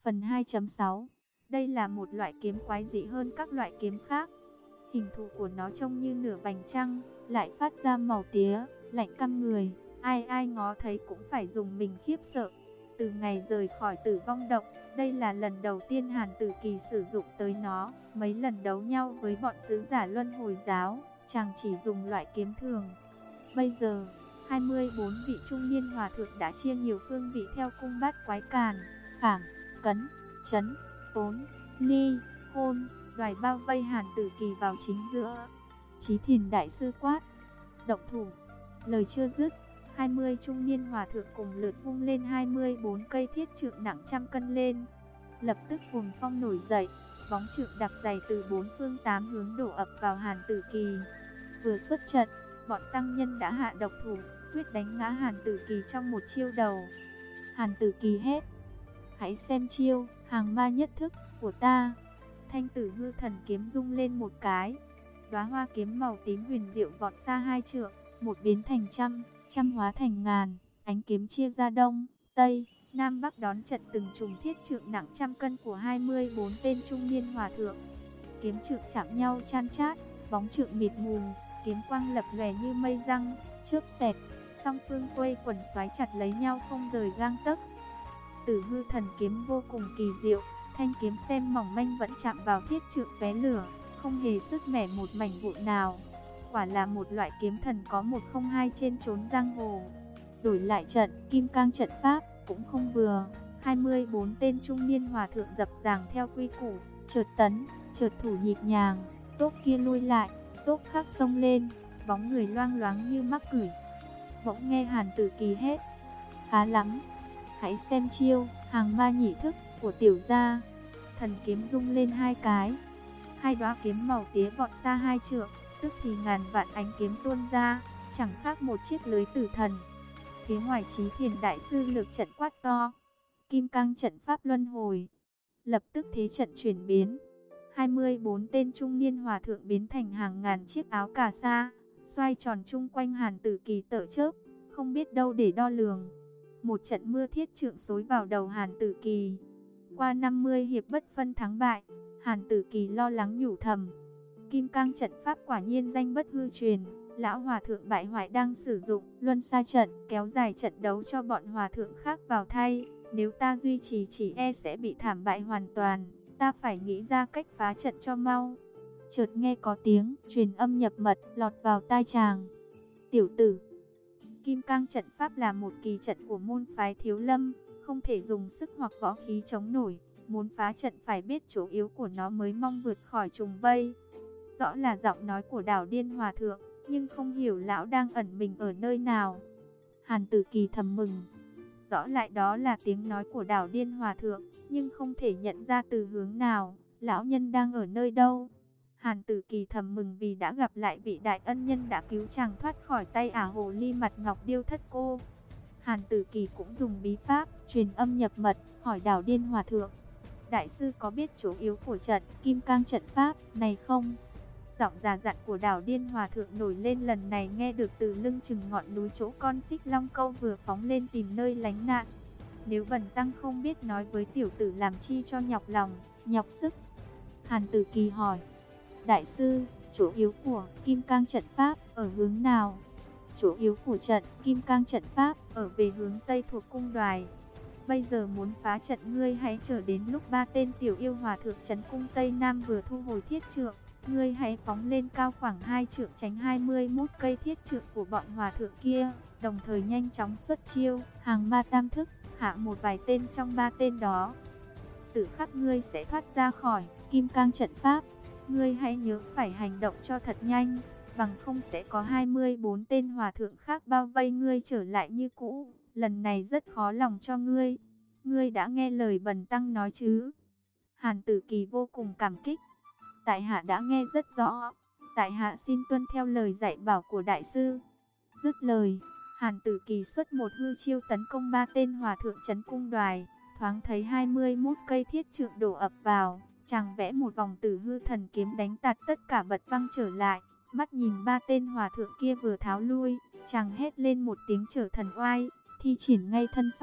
Phần 2.6. Đây là một loại kiếm quái dị hơn các loại kiếm khác. Hình thù của nó trông như nửa vành trăng, lại phát ra màu tía, lạnh căm người. Ai ai ngó thấy cũng phải dùng mình khiếp sợ. Từ ngày rời khỏi Tử Vong Động, đây là lần đầu tiên Hàn Tử Kỳ sử dụng tới nó. Mấy lần đấu nhau với bọn sứ giả Luân Hồi giáo, chàng chỉ dùng loại kiếm thường. Bây giờ, 24 vị trung niên hòa thượng đã chia nhiều phương vị theo cung bát quái càn, khảm, cấn, chấn, tốn, ly, hôn, đoài bao vây Hàn Tử Kỳ vào chính giữa. Chí Thiền đại sư quát: động thủ! Lời chưa dứt, 20 trung niên hòa thượng cùng lượt vung lên 24 cây thiết trượng nặng trăm cân lên. Lập tức cuồng phong nổi dậy, bóng trượng đặc dày từ bốn phương tám hướng đổ ập vào Hàn Tử Kỳ. Vừa xuất trận, bọn tăng nhân đã hạ độc thủ, quyết đánh ngã Hàn Tử Kỳ trong một chiêu đầu. Hàn Tử Kỳ hét: hãy xem chiêu hàng ma nhất thức của ta. Thanh Tử Hư Thần kiếm rung lên một cái, đóa hoa kiếm màu tím huyền diệu vọt xa 2 trượng, một biến thành trăm, trăm hóa thành ngàn, ánh kiếm chia ra đông, tây, nam bắc đón trận từng trùng thiết trượng nặng trăm cân của 24 tên trung niên hòa thượng. Kiếm trượng chạm nhau chan chát, bóng trượng mịt mù, kiếm quang lập lòe như mây răng, chớp xẹt, song phương quây quần xoáy chặt lấy nhau không rời gang tấc. Tử Hư Thần kiếm vô cùng kỳ diệu, thanh kiếm xem mỏng manh vẫn chạm vào thiết trượng vé lửa, không hề sứt mẻ một mảnh vụn nào. Quả là một loại kiếm thần có 102 trên chốn giang hồ. Đổi lại trận kim cang trận pháp cũng không vừa. 24 tên trung niên hòa thượng dập dàng theo quy củ, chợt tấn, chợt thủ nhịp nhàng, tốp kia lui lại, tốp khác xông lên, bóng người loang loáng như mắc cửi. Bỗng nghe Hàn Tử Kỳ hét: khá lắm, hãy xem chiêu hàng ma nhị thức của tiểu gia. Thần kiếm rung lên 2 cái, 2 đóa kiếm màu tía vọt xa 2 trượng, tức thì ngàn vạn ánh kiếm tuôn ra, chẳng khác một chiếc lưới tử thần. Phía ngoài Chí Thiền đại sư lược trận quát to: kim cang trận pháp luân hồi! Lập tức thế trận chuyển biến, 24 tên trung niên hòa thượng biến thành hàng ngàn chiếc áo cà sa, xoay tròn chung quanh Hàn Tử Kỳ tở chớp, không biết đâu để đo lường. Một trận mưa thiết trượng xối vào đầu Hàn Tử Kỳ. Qua 50 hiệp bất phân thắng bại, Hàn Tử Kỳ lo lắng nhủ thầm: kim cang trận pháp quả nhiên danh bất hư truyền. Lão hòa thượng bại hoại đang sử dụng luân xa trận, kéo dài trận đấu cho bọn hòa thượng khác vào thay. Nếu ta duy trì chỉ e sẽ bị thảm bại hoàn toàn. Ta phải nghĩ ra cách phá trận cho mau. Chợt nghe có tiếng truyền âm nhập mật lọt vào tai chàng: tiểu tử, kim cang trận pháp là một kỳ trận của môn phái Thiếu Lâm, không thể dùng sức hoặc võ khí chống nổi. Muốn phá trận phải biết chỗ yếu của nó mới mong vượt khỏi trùng vây. Rõ là giọng nói của Đảo Điên hòa thượng, nhưng không hiểu lão đang ẩn mình ở nơi nào. Hàn Tử Kỳ thầm mừng. Rõ lại đó là tiếng nói của Đảo Điên hòa thượng, nhưng không thể nhận ra từ hướng nào, lão nhân đang ở nơi đâu. Hàn Tử Kỳ thầm mừng vì đã gặp lại vị đại ân nhân đã cứu chàng thoát khỏi tay ả hồ ly mặt ngọc điêu thất cô. Hàn Tử Kỳ cũng dùng bí pháp truyền âm nhập mật hỏi Đảo Điên hòa thượng: đại sư có biết chỗ yếu của trận kim cang trận pháp này không? Giọng già dặn của Đảo Điên hòa thượng nổi lên lần này nghe được từ lưng chừng ngọn núi chỗ con Xích Long Câu vừa phóng lên tìm nơi lánh nạn. Nếu bần tăng không biết nói với tiểu tử làm chi cho nhọc lòng, nhọc sức? Hàn Tử Kỳ hỏi: đại sư, chỗ yếu của kim cang trận pháp ở hướng nào? Chỗ yếu của trận kim cang trận pháp ở về hướng tây thuộc cung Đoài. Bây giờ muốn phá trận, ngươi hãy chờ đến lúc 3 tên tiểu yêu hòa thượng trấn cung Tây Nam vừa thu hồi thiết trượng. Ngươi hãy phóng lên cao khoảng 2 trượng tránh 21 cây thiết trượng của bọn hòa thượng kia, đồng thời nhanh chóng xuất chiêu hàng ma tam thức, hạ một vài tên trong 3 tên đó. Tự khắc ngươi sẽ thoát ra khỏi kim cang trận pháp. Ngươi hãy nhớ phải hành động cho thật nhanh, bằng không sẽ có 24 tên hòa thượng khác bao vây ngươi trở lại như cũ. Lần này rất khó lòng cho ngươi. Ngươi đã nghe lời bần tăng nói chứ? Hàn Tử Kỳ vô cùng cảm kích. Tại hạ đã nghe rất rõ. Tại hạ xin tuân theo lời dạy bảo của đại sư. Dứt lời, Hàn Tử Kỳ xuất một hư chiêu tấn công 3 tên hòa thượng trấn cung Đoài. Thoáng thấy 21 cây thiết trượng đổ ập vào, chàng vẽ một vòng Tử Hư Thần kiếm đánh tạt tất cả bật văng trở lại. Mắt nhìn 3 tên hòa thượng kia vừa tháo lui, chàng hét lên một tiếng trở thần oai, thi triển ngay thân pháp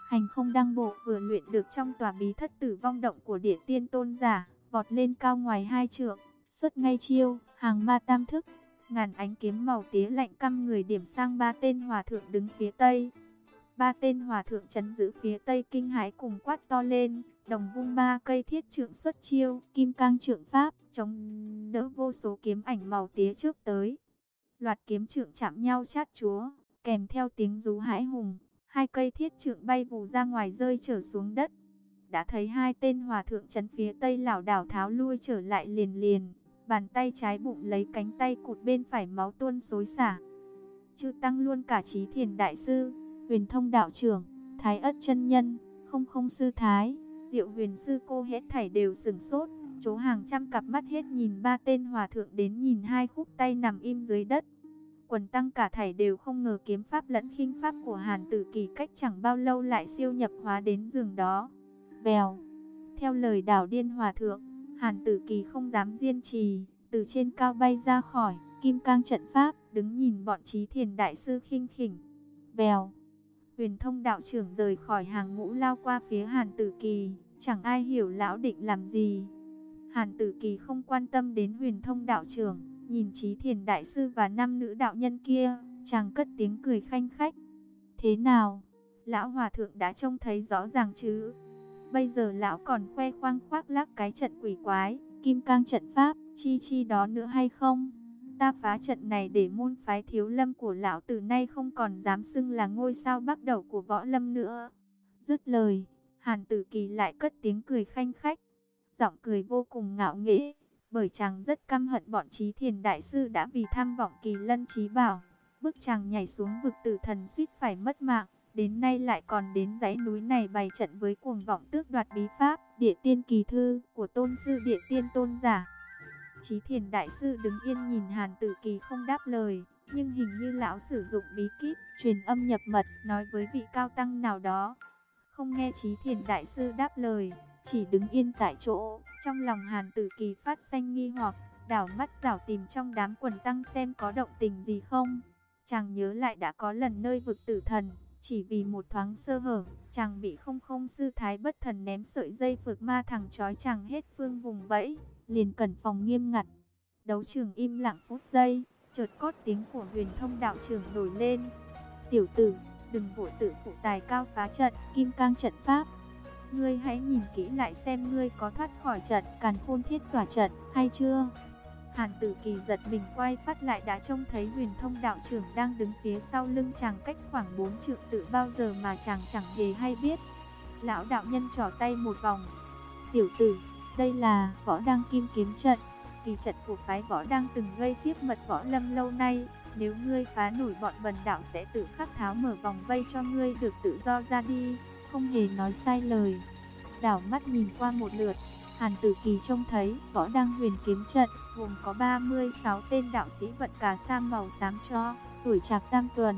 Hành không đăng bộ vừa luyện được trong tòa bí thất Tử Vong Động của Địa Tiên Tôn giả, vọt lên cao ngoài 2 trượng, xuất ngay chiêu Hàng Ma Tam Thức. Ngàn ánh kiếm màu tía lạnh căm người điểm sang 3 tên hòa thượng đứng phía tây. 3 tên hòa thượng trấn giữ phía tây kinh hãi cùng quát to lên, đồng vung 3 cây thiết trượng xuất chiêu, Kim Cang Trượng Pháp, chống đỡ vô số kiếm ảnh màu tía trước tới. Loạt kiếm trượng chạm nhau chát chúa, kèm theo tiếng rú hãi hùng, 2 cây thiết trượng bay vù ra ngoài rơi trở xuống đất. Đã thấy 2 tên hòa thượng trấn phía tây lảo đảo tháo lui trở lại liền liền, bàn tay trái bụng lấy cánh tay cụt bên phải máu tuôn xối xả. Chư tăng luôn cả Chí Thiền đại sư, Huyền Thông đạo trưởng, Thái Ất chân nhân, Không Không sư thái, Diệu Huyền sư cô hết thảy đều sửng sốt, chố hàng trăm cặp mắt hết nhìn 3 tên hòa thượng đến nhìn 2 khúc tay nằm im dưới đất. Quần tăng cả thảy đều không ngờ kiếm pháp lẫn khinh pháp của Hàn Tử Kỳ cách chẳng bao lâu lại siêu nhập hóa đến giường đó. Bèo, theo lời Đảo Điên hòa thượng, Hàn Tử Kỳ không dám diên trì, từ trên cao bay ra khỏi Kim Cang trận pháp, đứng nhìn bọn Chí Thiền đại sư khinh khỉnh. Bèo, Huyền Thông đạo trưởng rời khỏi hàng ngũ lao qua phía Hàn Tử Kỳ, chẳng ai hiểu lão định làm gì. Hàn Tử Kỳ không quan tâm đến Huyền Thông đạo trưởng, nhìn Chí Thiền đại sư và 5 nữ đạo nhân kia, chàng cất tiếng cười khanh khách. Thế nào? Lão hòa thượng đã trông thấy rõ ràng chứ? Bây giờ lão còn khoe khoang khoác lác cái trận quỷ quái, Kim Cang trận pháp, chi đó nữa hay không? Ta phá trận này để môn phái Thiếu Lâm của lão từ nay không còn dám xưng là ngôi sao bắc đầu của võ lâm nữa. Dứt lời, Hàn Tử Kỳ lại cất tiếng cười khanh khách, giọng cười vô cùng ngạo nghễ, bởi chàng rất căm hận bọn Chí Thiền đại sư đã vì tham vọng Kỳ Lân Chí Bảo, bức chàng nhảy xuống vực Tử Thần suýt phải mất mạng, đến nay lại còn đến dãy núi này bày trận với cuồng vọng tước đoạt bí pháp Địa Tiên Kỳ Thư của tôn sư Địa Tiên Tôn giả. Chí Thiền đại sư đứng yên nhìn Hàn Tử Kỳ không đáp lời, nhưng hình như lão sử dụng bí kíp truyền âm nhập mật nói với vị cao tăng nào đó. Không nghe Chí Thiền đại sư đáp lời, chỉ đứng yên tại chỗ. Trong lòng Hàn Tử Kỳ phát sanh nghi hoặc, đảo mắt dảo tìm trong đám quần tăng xem có động tình gì không. Chàng nhớ lại đã có lần nơi vực Tử Thần, chỉ vì một thoáng sơ hở, chàng bị Không Không sư thái bất thần ném sợi dây phược ma thẳng trói chàng hết phương vùng vẫy, liền cẩn phòng nghiêm ngặt. Đấu trường im lặng phút giây, chợt cót tiếng của Huyền Thông đạo trưởng nổi lên. Tiểu tử, đừng vội tự phụ tài cao phá trận, Kim Cang trận pháp. Ngươi hãy nhìn kỹ lại xem ngươi có thoát khỏi trận Càn Khôn Thiết Tỏa trận hay chưa. Hàn Tử Kỳ giật mình quay phát lại đã trông thấy Huyền Thông đạo trưởng đang đứng phía sau lưng chàng cách khoảng 4 trượng tự bao giờ mà chàng chẳng hề hay biết. Lão đạo nhân trỏ tay một vòng. Tiểu tử, đây là Võ Đăng Kim Kiếm trận, kỳ trận của phái Võ Đăng từng gây khiếp mật võ lâm lâu nay. Nếu ngươi phá nổi, bọn bần đạo sẽ tự khắc tháo mở vòng vây cho ngươi được tự do ra đi. Không hề nói sai lời. Đảo mắt nhìn qua một lượt, Hàn Tử Kỳ trông thấy Võ Đăng Huyền Kiếm trận gồm có 36 tên đạo sĩ vận cà sa màu xám cho, tuổi trạc tam tuần,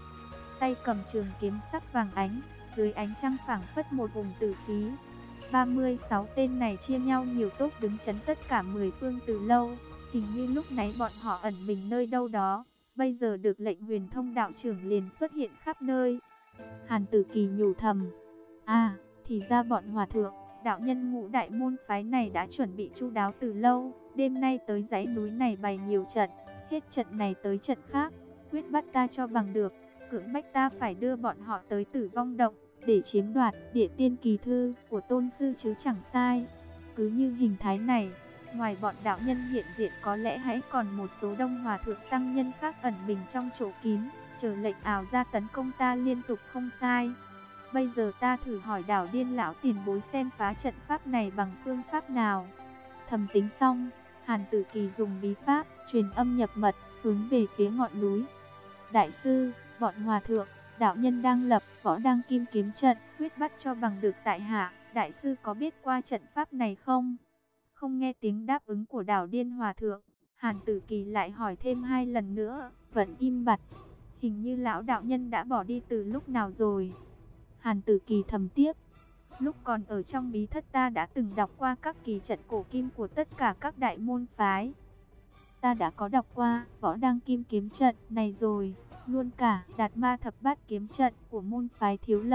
tay cầm trường kiếm sắc vàng ánh, dưới ánh trăng phảng phất một vùng tử khí. 36 tên này chia nhau nhiều tốp đứng chắn tất cả 10 phương từ lâu, hình như lúc nãy bọn họ ẩn mình nơi đâu đó, bây giờ được lệnh Huyền Thông đạo trưởng liền xuất hiện khắp nơi. Hàn Tử Kỳ nhủ thầm, thì ra bọn hòa thượng, đạo nhân Ngũ đại môn phái này đã chuẩn bị chu đáo từ lâu, đêm nay tới dãy núi này bày nhiều trận, hết trận này tới trận khác, quyết bắt ta cho bằng được, cưỡng bách ta phải đưa bọn họ tới Tử Vong Động, để chiếm đoạt Địa Tiên Kỳ Thư của tôn sư chứ chẳng sai. Cứ như hình thái này, ngoài bọn đạo nhân hiện diện có lẽ hãy còn một số đông hòa thượng tăng nhân khác ẩn mình trong chỗ kín, chờ lệnh ảo ra tấn công ta liên tục không sai. Bây giờ ta thử hỏi Đảo Điên lão tiền bối xem phá trận pháp này bằng phương pháp nào. Thầm tính xong, Hàn Tử Kỳ dùng bí pháp truyền âm nhập mật hướng về phía ngọn núi. Đại sư, bọn hòa thượng, đạo nhân đang lập Võ Đăng Kim Kiếm trận, quyết bắt cho bằng được tại hạ. Đại sư có biết qua trận pháp này không? Không nghe tiếng đáp ứng của Đảo Điên hòa thượng, Hàn Tử Kỳ lại hỏi thêm 2 lần nữa, vẫn im bặt. Hình như lão đạo nhân đã bỏ đi từ lúc nào rồi. Hàn Tử Kỳ thầm tiếc, lúc còn ở trong bí thất ta đã từng đọc qua các kỳ trận cổ kim của tất cả các đại môn phái. Ta đã có đọc qua Võ Đăng Kim Kiếm trận này rồi, luôn cả Đạt Ma Thập Bát Kiếm trận của môn phái Thiếu Lâm.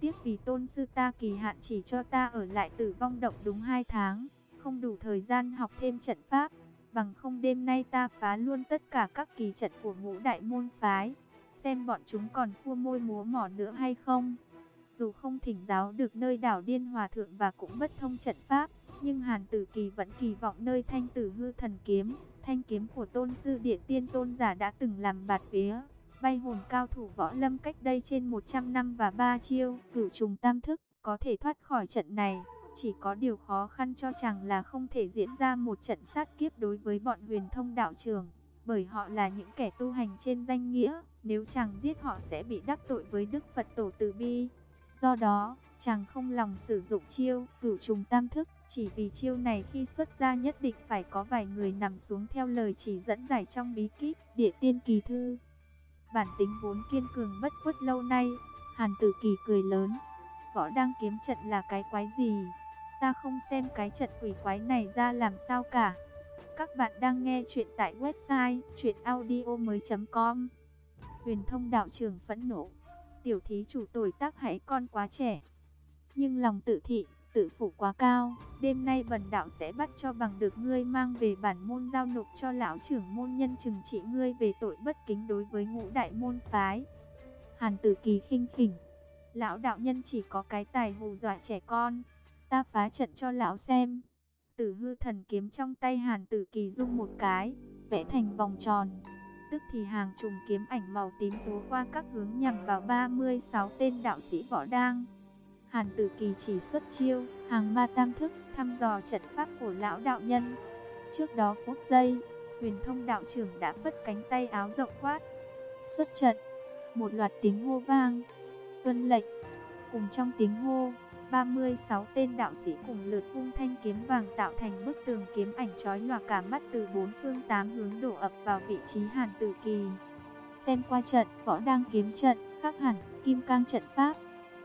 tiếc vì tôn sư ta kỳ hạn chỉ cho ta ở lại Tử Vong Động đúng 2 tháng, không đủ thời gian học thêm trận pháp. Bằng không đêm nay ta phá luôn tất cả các kỳ trận của ngũ đại môn phái, xem bọn chúng còn khua môi múa mỏ nữa hay không. Dù không thỉnh giáo được nơi đảo Điên Hòa Thượng và cũng bất thông trận pháp, nhưng Hàn Tử Kỳ vẫn kỳ vọng nơi Thanh Tử Hư Thần Kiếm, thanh kiếm của tôn sư Địa Tiên Tôn giả đã từng làm bạt vía, bay hồn cao thủ võ lâm cách đây trên 100 năm và 3 chiêu Cửu Trùng Tam Thức, có thể thoát khỏi trận này. Chỉ có điều khó khăn cho chàng là không thể diễn ra một trận sát kiếp đối với bọn Huyền Thông đạo trưởng, bởi họ là những kẻ tu hành trên danh nghĩa, nếu chàng giết họ sẽ bị đắc tội với Đức Phật Tổ Từ Bi. Do đó, chàng không lòng sử dụng chiêu Cửu Trùng Tam Thức, chỉ vì chiêu này khi xuất ra nhất định phải có vài người nằm xuống theo lời chỉ dẫn giải trong bí kíp Địa Tiên Kỳ Thư. Bản tính vốn kiên cường bất khuất lâu nay, Hàn Tử Kỳ cười lớn. Võ Đăng kiếm trận là cái quái gì? Ta không xem cái trận quỷ quái này ra làm sao cả. Các bạn đang nghe chuyện tại website chuyenaudio.com. Huyền Thông đạo trưởng phẫn nộ. Tiểu thí chủ tuổi tác hãy con quá trẻ, nhưng lòng tự thị, tự phụ quá cao. Đêm nay bần đạo sẽ bắt cho bằng được ngươi, mang về bản môn giao nộp cho lão trưởng môn nhân trừng trị ngươi về tội bất kính đối với ngũ đại môn phái. Hàn Tử Kỳ khinh khỉnh. Lão đạo nhân chỉ có cái tài hù dọa trẻ con. Ta phá trận cho lão xem. Tử Hư Thần Kiếm trong tay Hàn Tử Kỳ rung một cái, vẽ thành vòng tròn. Tức thì hàng trùng kiếm ảnh màu tím tố qua các hướng nhằm vào 36 tên đạo sĩ võ đang. Hàn Tử Kỳ chỉ xuất chiêu Hàng Ma Tam Thức, thăm dò trận pháp của lão đạo nhân. Trước đó phút giây, Huyền Thông đạo trưởng đã phất cánh tay áo rộng quát: xuất trận. Một loạt tiếng hô vang. Tuân lệnh. Cùng trong tiếng hô, 36 tên đạo sĩ cùng lượt vung thanh kiếm vàng tạo thành bức tường kiếm ảnh chói lòa cả mắt, từ 4 phương 8 hướng đổ ập vào vị trí Hàn Tử Kỳ. Xem qua trận, Võ Đăng kiếm trận khác hẳn Kim Cang trận pháp.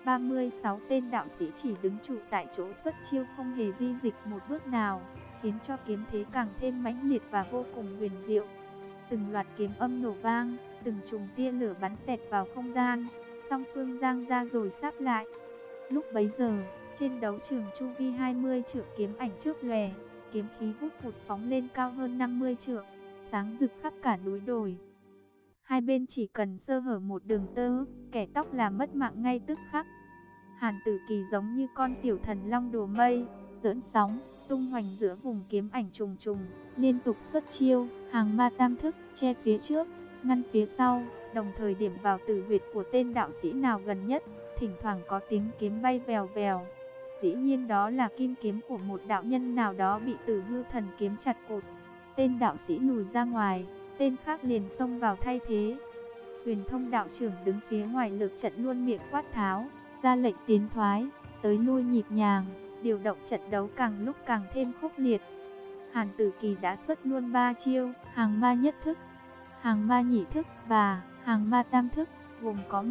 36 tên đạo sĩ chỉ đứng trụ tại chỗ xuất chiêu, không hề di dịch một bước nào, khiến cho kiếm thế càng thêm mãnh liệt và vô cùng huyền diệu. Từng loạt kiếm âm nổ vang, từng chùm tia lửa bắn xẹt vào không gian, song phương giang ra rồi sáp lại. Lúc bấy giờ, trên đấu trường chu vi 20 trượng kiếm ảnh trước lòe, kiếm khí vút vụt phóng lên cao hơn 50 trượng, sáng rực khắp cả núi đồi. Hai bên chỉ cần sơ hở một đường tơ, kẻ tóc là mất mạng ngay tức khắc. Hàn Tử Kỳ giống như con tiểu thần long đùa mây, giỡn sóng, tung hoành giữa vùng kiếm ảnh trùng trùng, liên tục xuất chiêu Hàng Ma Tam Thức, che phía trước, ngăn phía sau, đồng thời điểm vào tử huyệt của tên đạo sĩ nào gần nhất. Thỉnh thoảng có tiếng kiếm bay vèo vèo. Dĩ nhiên đó là kim kiếm của một đạo nhân nào đó bị Tử Hư Thần Kiếm chặt cột. Tên đạo sĩ lùi ra ngoài, tên khác liền xông vào thay thế. Huyền Thông đạo trưởng đứng phía ngoài lược trận luôn miệng quát tháo, ra lệnh tiến thoái, tới lui nhịp nhàng, điều động trận đấu càng lúc càng thêm khốc liệt. Hàn Tử Kỳ đã xuất luôn 3 chiêu, Hàng Ma Nhất Thức, Hàng Ma Nhị Thức và Hàng Ma Tam Thức, gồm có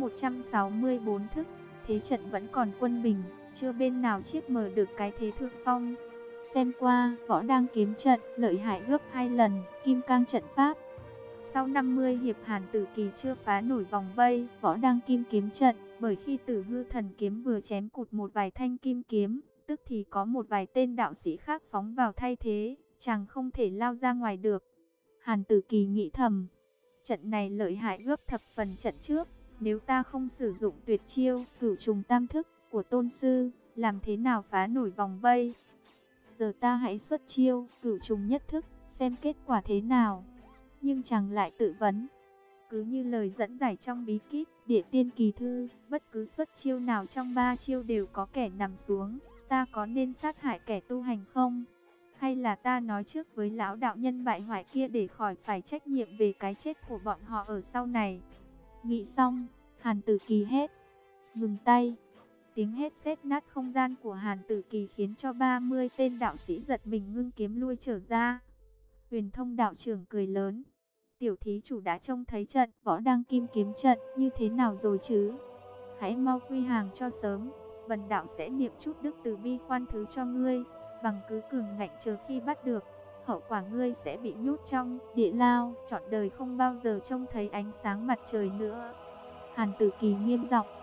164 thức. Thế trận vẫn còn quân bình, chưa bên nào chiết mở được cái thế thượng phong. Xem qua, Võ Đăng kiếm trận lợi hại gấp 2 lần Kim Cang trận pháp. Sau 50 hiệp Hàn Tử Kỳ chưa phá nổi vòng vây Võ Đăng kim kiếm trận, bởi khi Tử Hư Thần Kiếm vừa chém cụt một vài thanh kim kiếm, tức thì có một vài tên đạo sĩ khác phóng vào thay thế, chàng không thể lao ra ngoài được. Hàn Tử Kỳ nghĩ thầm, trận này lợi hại gấp thập phần trận trước. Nếu ta không sử dụng tuyệt chiêu Cửu Trùng Tam Thức của tôn sư, làm thế nào phá nổi vòng vây? Giờ ta hãy xuất chiêu Cửu Trùng Nhất Thức, xem kết quả thế nào. Nhưng chàng lại tự vấn, cứ như lời dẫn giải trong bí kíp Địa Tiên Kỳ Thư, bất cứ xuất chiêu nào trong 3 chiêu đều có kẻ nằm xuống. Ta có nên sát hại kẻ tu hành không? Hay là ta nói trước với lão đạo nhân bại hoại kia để khỏi phải trách nhiệm về cái chết của bọn họ ở sau này? Nghĩ xong, Hàn Tử Kỳ hét, ngừng tay. Tiếng hét sét nát không gian của Hàn Tử Kỳ khiến cho 30 tên đạo sĩ giật mình ngưng kiếm lui trở ra. Huyền Thông đạo trưởng cười lớn, tiểu thí chủ đã trông thấy trận Võ Đăng kim kiếm trận như thế nào rồi chứ? Hãy mau quy hàng cho sớm, bần đạo sẽ niệm chút đức từ bi khoan thứ cho ngươi, bằng cứ cường ngạnh chờ khi bắt được, hậu quả ngươi sẽ bị nhốt trong địa lao, trọn đời không bao giờ trông thấy ánh sáng mặt trời nữa. Hàn Tử Kỳ nghiêm giọng,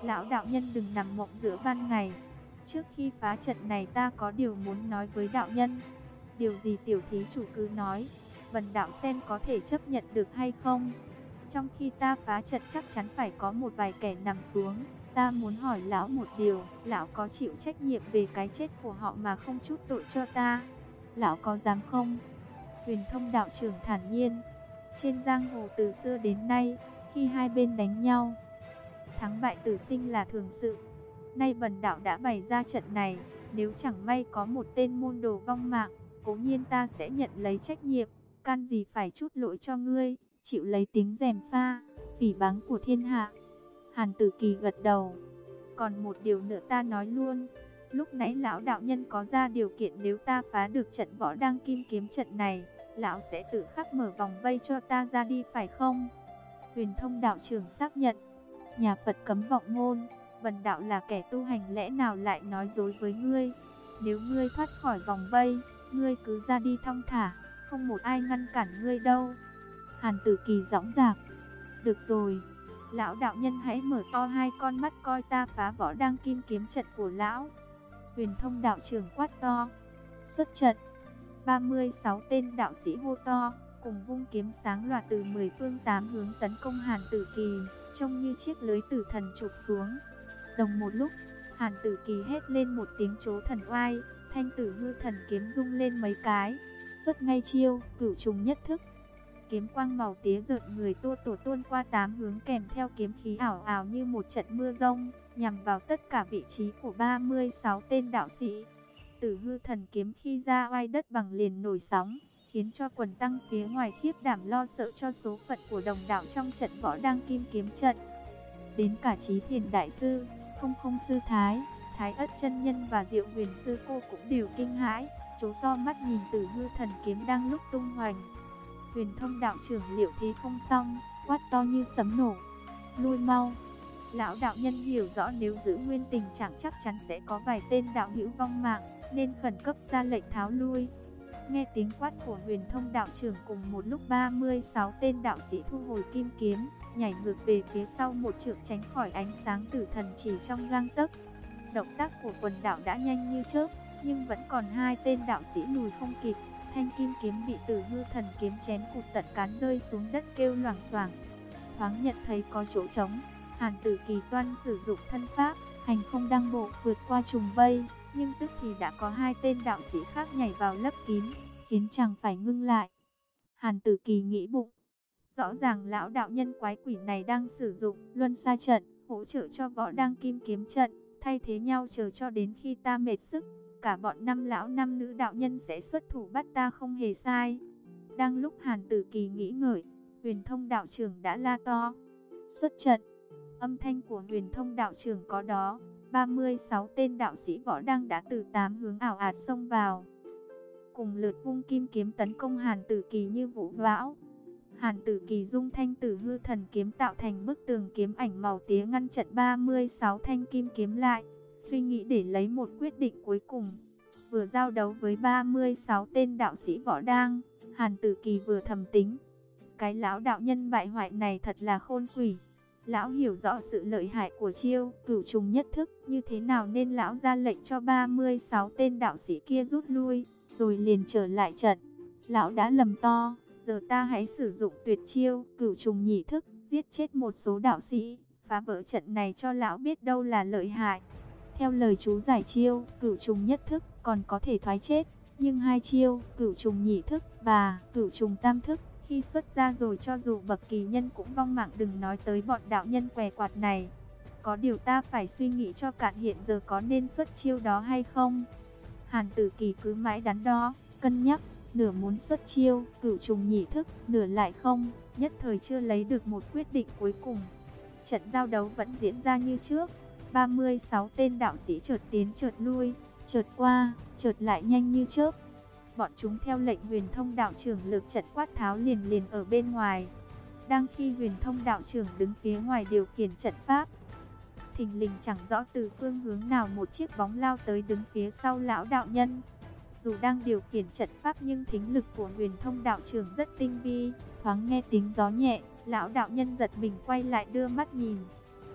Lão đạo nhân đừng nằm mộng giữa ban ngày. Trước khi phá trận này ta có điều muốn nói với đạo nhân. Điều gì tiểu thí chủ cứ nói, Vân đạo xem có thể chấp nhận được hay không. Trong khi ta phá trận chắc chắn phải có một vài kẻ nằm xuống. Ta muốn hỏi lão một điều, lão có chịu trách nhiệm về cái chết của họ mà không chút tội cho ta? Lão có dám không? Huyền Thông đạo trưởng thản nhiên. Trên giang hồ từ xưa đến nay, khi hai bên đánh nhau, thắng bại tử sinh là thường sự. Nay Bần đạo đã bày ra trận này, nếu chẳng may có một tên môn đồ vong mạng, cố nhiên ta sẽ nhận lấy trách nhiệm, can gì phải chút lỗi cho ngươi, chịu lấy tiếng gièm pha, phỉ báng của thiên hạ. Hàn Tử Kỳ gật đầu. Còn một điều nữa ta nói luôn. Lúc nãy lão đạo nhân có ra điều kiện nếu ta phá được trận võ đăng kim kiếm trận này, lão sẽ tự khắc mở vòng vây cho ta ra đi phải không? Huyền Thông đạo trưởng xác nhận. Nhà Phật cấm vọng ngôn, Bần đạo là kẻ tu hành lẽ nào lại nói dối với ngươi? Nếu ngươi thoát khỏi vòng vây, ngươi cứ ra đi thong thả, không một ai ngăn cản ngươi đâu. Hàn Tử Kỳ dõng dạc. Được rồi, lão đạo nhân hãy mở to hai con mắt coi ta phá võ đăng kim kiếm trận của lão. Huyền Thông đạo trưởng quát to. Xuất trận. 36 tên đạo sĩ hô to, cùng vung kiếm sáng loạt từ 10 phương 8 hướng tấn công Hàn Tử Kỳ, trông như chiếc lưới tử thần chụp xuống. Đồng một lúc, Hàn Tử Kỳ hét lên một tiếng trố thần oai, thanh tử hư thần kiếm rung lên mấy cái, xuất ngay chiêu, cửu trùng nhất thức. Kiếm quang màu tía rợn người tua tổ tuôn qua 8 hướng kèm theo kiếm khí ảo ảo như một trận mưa rông, nhằm vào tất cả vị trí của 36 tên đạo sĩ. Tử hư thần kiếm khi ra oai đất bằng liền nổi sóng, khiến cho quần tăng phía ngoài khiếp đảm lo sợ cho số phận của đồng đạo trong trận võ đăng kim kiếm trận. Đến cả Chí Thiền đại sư, không sư Thái, Thái Ất chân nhân và Diệu Huyền sư cô cũng đều kinh hãi, trố to mắt nhìn Tử hư thần kiếm đang lúc tung hoành. Huyền Thông đạo trưởng liệu thế không xong, quát to như sấm nổ. Lui mau. Lão đạo nhân hiểu rõ nếu giữ nguyên tình trạng chắc chắn sẽ có vài tên đạo hữu vong mạng, nên khẩn cấp ra lệnh tháo lui. Nghe tiếng quát của Huyền Thông đạo trưởng cùng một lúc 36 tên đạo sĩ thu hồi kim kiếm, nhảy ngược về phía sau một trượng tránh khỏi ánh sáng tử thần chỉ trong gang tấc. Động tác của quần đạo đã nhanh như chớp, nhưng vẫn còn hai tên đạo sĩ lùi không kịp. Thanh kim kiếm bị Tử hư thần kiếm chém cụt tận cán rơi xuống đất kêu loảng xoảng. Thoáng nhận thấy có chỗ trống, Hàn Tử Kỳ toan sử dụng thân pháp, hành không đăng bộ vượt qua trùng vây, nhưng tức thì đã có hai tên đạo sĩ khác nhảy vào lấp kín, khiến chàng phải ngưng lại. Hàn Tử Kỳ nghĩ bụng, rõ ràng lão đạo nhân quái quỷ này đang sử dụng luân xa trận, hỗ trợ cho võ đăng kim kiếm trận, thay thế nhau chờ cho đến khi ta mệt sức, cả bọn năm lão năm nữ đạo nhân sẽ xuất thủ bắt ta không hề sai. Đang lúc Hàn Tử Kỳ nghĩ ngợi, Huyền Thông đạo trưởng đã la to. Xuất trận. Âm thanh của Huyền Thông đạo trưởng có đó, 36 tên đạo sĩ võ đăng đã từ 8 hướng ảo ạt xông vào, cùng lượt vung kim kiếm tấn công Hàn Tử Kỳ như vũ bão. Hàn Tử Kỳ dung thanh tử hư thần kiếm tạo thành bức tường kiếm ảnh màu tía ngăn chặn 36 thanh kim kiếm lại, suy nghĩ để lấy một quyết định cuối cùng. Vừa giao đấu với 36 tên đạo sĩ võ đăng, Hàn Tử Kỳ vừa thầm tính, cái lão đạo nhân bại hoại này thật là khôn quỷ. Lão hiểu rõ sự lợi hại của chiêu cửu trùng nhất thức như thế nào nên lão ra lệnh cho 36 tên đạo sĩ kia rút lui, rồi liền trở lại trận. Lão đã lầm to, giờ ta hãy sử dụng tuyệt chiêu cửu trùng nhị thức, giết chết một số đạo sĩ, phá vỡ trận này cho lão biết đâu là lợi hại. Theo lời chú giải chiêu cửu trùng nhất thức còn có thể thoái chết, nhưng hai chiêu cửu trùng nhị thức và cửu trùng tam thức khi xuất ra rồi cho dù bậc kỳ nhân cũng vong mạng, đừng nói tới bọn đạo nhân què quạt này. Có điều ta phải suy nghĩ cho cạn, hiện giờ có nên xuất chiêu đó hay không? Hàn Tử Kỳ cứ mãi đắn đo, cân nhắc, nửa muốn xuất chiêu cửu trùng nhị thức, nửa lại không, nhất thời chưa lấy được một quyết định cuối cùng. Trận giao đấu vẫn diễn ra như trước, 36 tên đạo sĩ chợt tiến chợt lui, chợt qua, chợt lại nhanh như chớp. Bọn chúng theo lệnh Huyền Thông đạo trưởng lực trận quát tháo liền ở bên ngoài. Đang khi Huyền Thông đạo trưởng đứng phía ngoài điều khiển trận pháp, thình lình chẳng rõ từ phương hướng nào một chiếc bóng lao tới đứng phía sau lão đạo nhân. Dù đang điều khiển trận pháp nhưng thính lực của Huyền Thông đạo trưởng rất tinh vi, thoáng nghe tiếng gió nhẹ, lão đạo nhân giật mình quay lại đưa mắt nhìn.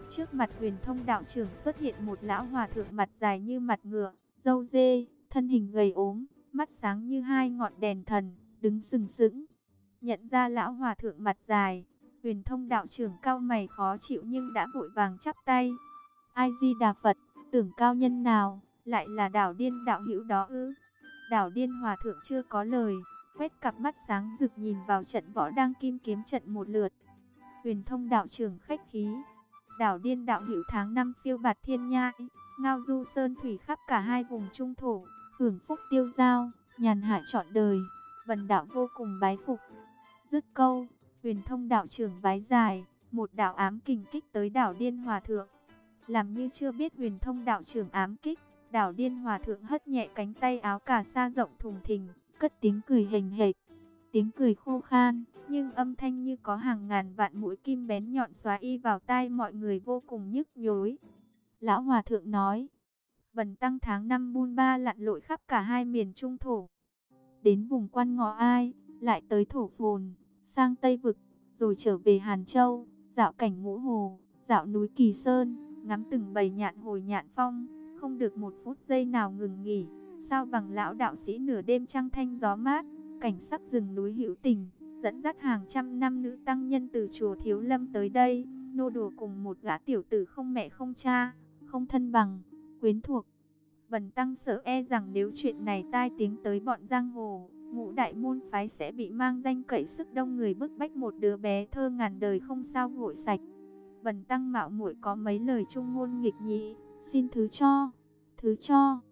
Trước mặt Huyền Thông đạo trưởng xuất hiện một lão hòa thượng mặt dài như mặt ngựa, râu dê, thân hình gầy ốm, mắt sáng như hai ngọn đèn thần, đứng sừng sững. Nhận ra lão hòa thượng mặt dài, Huyền Thông đạo trưởng cau mày khó chịu nhưng đã vội vàng chắp tay. Ai Di Đà Phật, tưởng cao nhân nào, lại là Đảo Điên đạo hữu đó ư? Đảo Điên hòa thượng chưa có lời, quét cặp mắt sáng rực nhìn vào trận võ đang kim kiếm trận một lượt. Huyền Thông đạo trưởng khách khí. Đảo Điên đạo hữu tháng 5 phiêu bạt thiên nhai, ngao du sơn thủy khắp cả hai vùng trung thổ, hưởng phúc tiêu dao, nhàn hạ trọn đời, bần đạo vô cùng bái phục. Dứt câu, Huyền Thông đạo trưởng vái dài, một đạo ám kình kích tới Đảo Điên hòa thượng. Làm như chưa biết Huyền Thông đạo trưởng ám kích, Đảo Điên hòa thượng hất nhẹ cánh tay áo cà sa rộng thùng thình, cất tiếng cười hềnh hệch. Tiếng cười khô khan, nhưng âm thanh như có hàng ngàn vạn mũi kim bén nhọn xóa y vào tai mọi người vô cùng nhức nhối. Lão hòa thượng nói, Bần tăng tháng 5 buôn ba lặn lội khắp cả hai miền trung thổ. Đến vùng Quan Ngọ Ai, lại tới Thổ Phồn, sang Tây Vực, rồi trở về Hàn Châu, dạo cảnh Ngũ Hồ, dạo núi Kỳ Sơn, ngắm từng bầy nhạn hồi nhạn phong, không được một phút giây nào ngừng nghỉ. Sao bằng lão đạo sĩ nửa đêm trăng thanh gió mát, cảnh sắc rừng núi hữu tình, dẫn dắt hàng trăm năm nữ tăng nhân từ chùa Thiếu Lâm tới đây, nô đùa cùng một gã tiểu tử không mẹ không cha, không thân bằng, quyến thuộc. Bần tăng sợ e rằng nếu chuyện này tai tiếng tới bọn giang hồ, Ngũ đại môn phái sẽ bị mang danh cậy sức đông người bức bách một đứa bé thơ ngàn đời không sao gội sạch. Bần tăng mạo muội có mấy lời trung ngôn nghịch nhị, xin thứ cho, thứ cho.